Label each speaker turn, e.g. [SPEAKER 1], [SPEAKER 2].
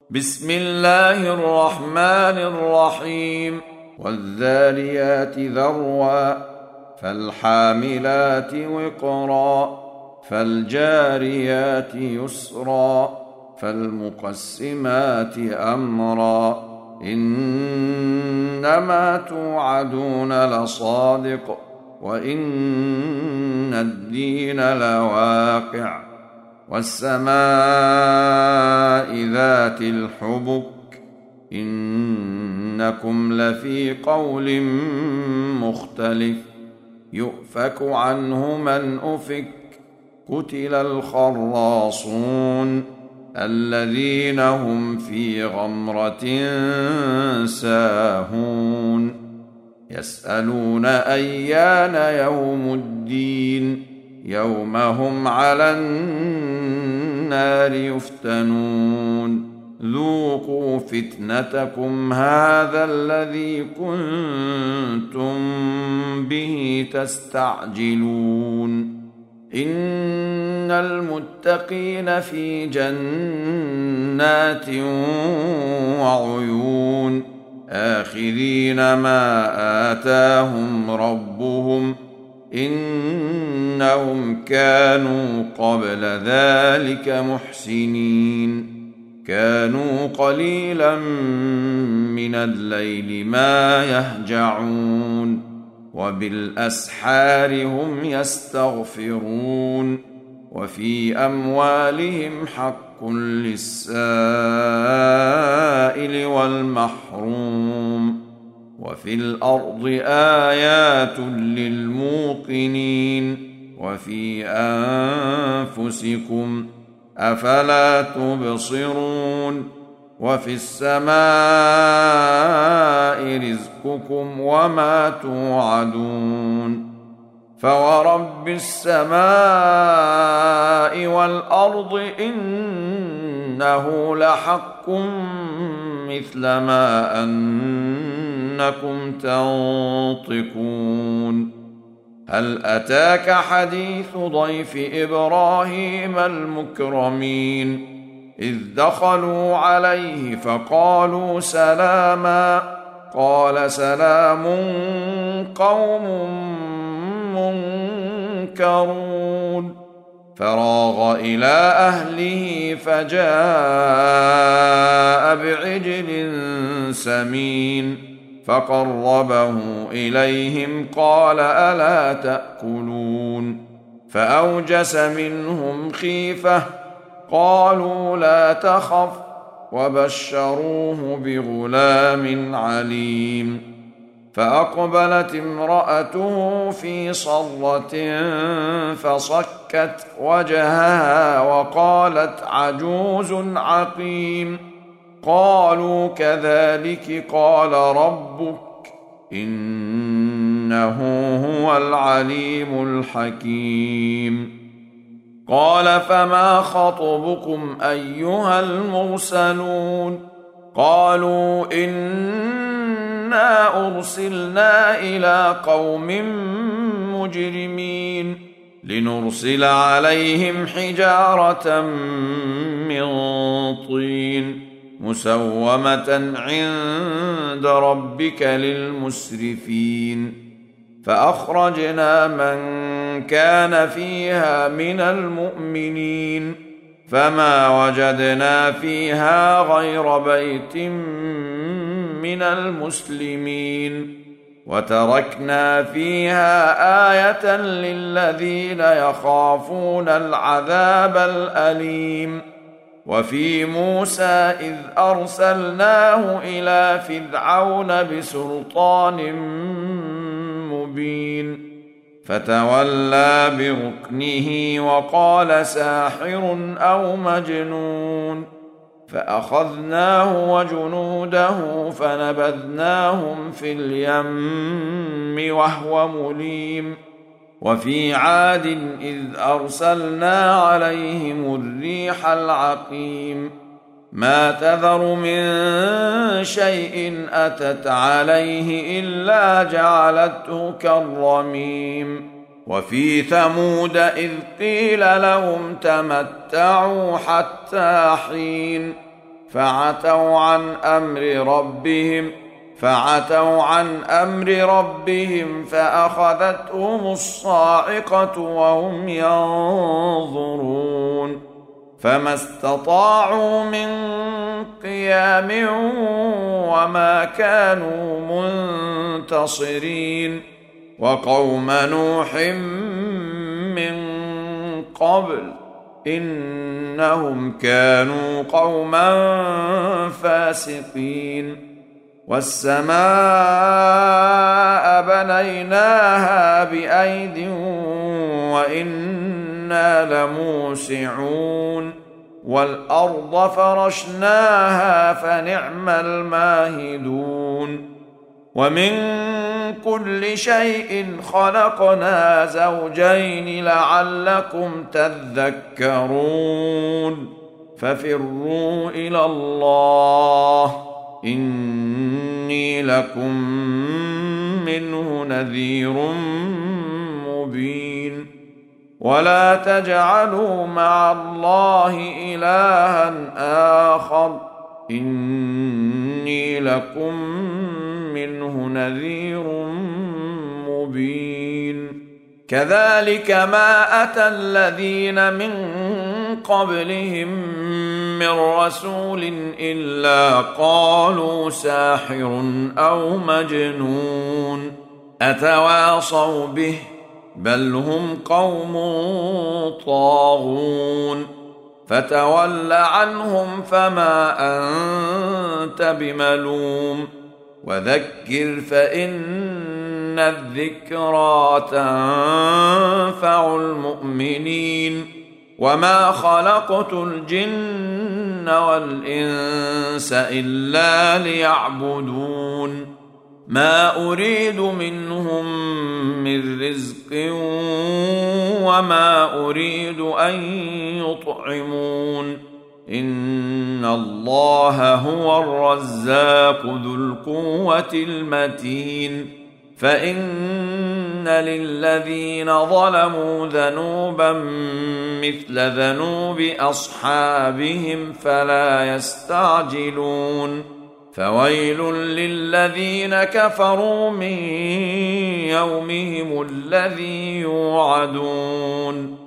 [SPEAKER 1] بسم الله الرحمن الرحيم. والذاريات ذروا فالحاملات وقرا فالجاريات يسرا فالمقسمات أمرا إنما توعدون لصادق وإن الدين لواقع والسماء ذات الحبك إنكم لفي قول مختلف يؤفك عنه من أفك قتل الخراصون الذين هم في غمرة ساهون يسألون أيان يوم الدين يوم هم على النار يفتنون ذوقوا فتنتكم هذا الذي كنتم به تستعجلون إن المتقين في جنات وعيون آخذين ما آتاهم ربهم إنهم كانوا قبل ذلك محسنين كانوا قليلا من الليل ما يهجعون وبالأسحار هم يستغفرون وفي أموالهم حق للسائل والمحروم وفي الأرض آيات للموقنين وفي أنفسكم أفلا تبصرون وفي السماء رزقكم وما توعدون فورب السماء والأرض إنه لحق مثل ما أنكم تنطقون هل أتاك حديث ضيف إبراهيم المكرمين إذ دخلوا عليه فقالوا سلاما قال سلام قوم منكرون فراغ إلى أهله فجاء بعجل سمين فقربه إليهم قال ألا تأكلون فأوجس منهم خيفة قالوا لا تخف وبشروه بغلام عليم فأقبلت امرأته في صرة فصكت وجهها وقالت عجوز عقيم قالوا كذلك قال ربك إنه هو العليم الحكيم قال فما خطبكم أيها المرسلون قالوا إنا أرسلنا إلى قوم مجرمين لنرسل عليهم حجارة من طين مسومة عند ربك للمسرفين فأخرجنا من كان فيها من المؤمنين فما وجدنا فيها غير بيت من المسلمين وتركنا فيها آية للذين يخافون العذاب الأليم وفي موسى إذ أرسلناه إلى فرعون بسلطان مبين فتولى بركنه وقال ساحر أو مجنون فأخذناه وجنوده فنبذناهم في اليم وهو مليم وفي عاد إذ أرسلنا عليهم الريح العقيم ما تذر من شيء أتت عليه إلا جعلته كالرميم وفي ثمود إذ قيل لهم تمتعوا حتى حين فعتوا عن أمر ربهم فأخذتهم الصاعقة وهم ينظرون فما استطاعوا من قيام وما كانوا منتصرين وقوم نوح من قبل إنهم كانوا قوما فاسقين والسماء بنيناها بأيد وإنا لموسعون والأرض فرشناها فنعم الماهدون ومن كل شيء خلقنا زوجين لعلكم تذكرون ففروا إلى الله إني لكم منه نذير مبين ولا تجعلوا مع الله إلها آخر إني لكم منه نذير مبين كذلك ما أتى الذين من قبلهم من رسول إلا قالوا ساحر أو مجنون أتواصوا به بل هم قوم طاغون فتول عنهم فما أنت بملوم وذكر فإن الذكرى تنفع المؤمنين وما خلقت الجن والإنس إلا ليعبدون ما أريد منهم من رزق وما أريد أن يطعمون إن الله هو الرزاق ذو القوة المتين فإن للذين ظلموا ذنوبا مثل ذنوب أصحابهم فلا يستعجلون فويل للذين كفروا من يومهم الذي يوعدون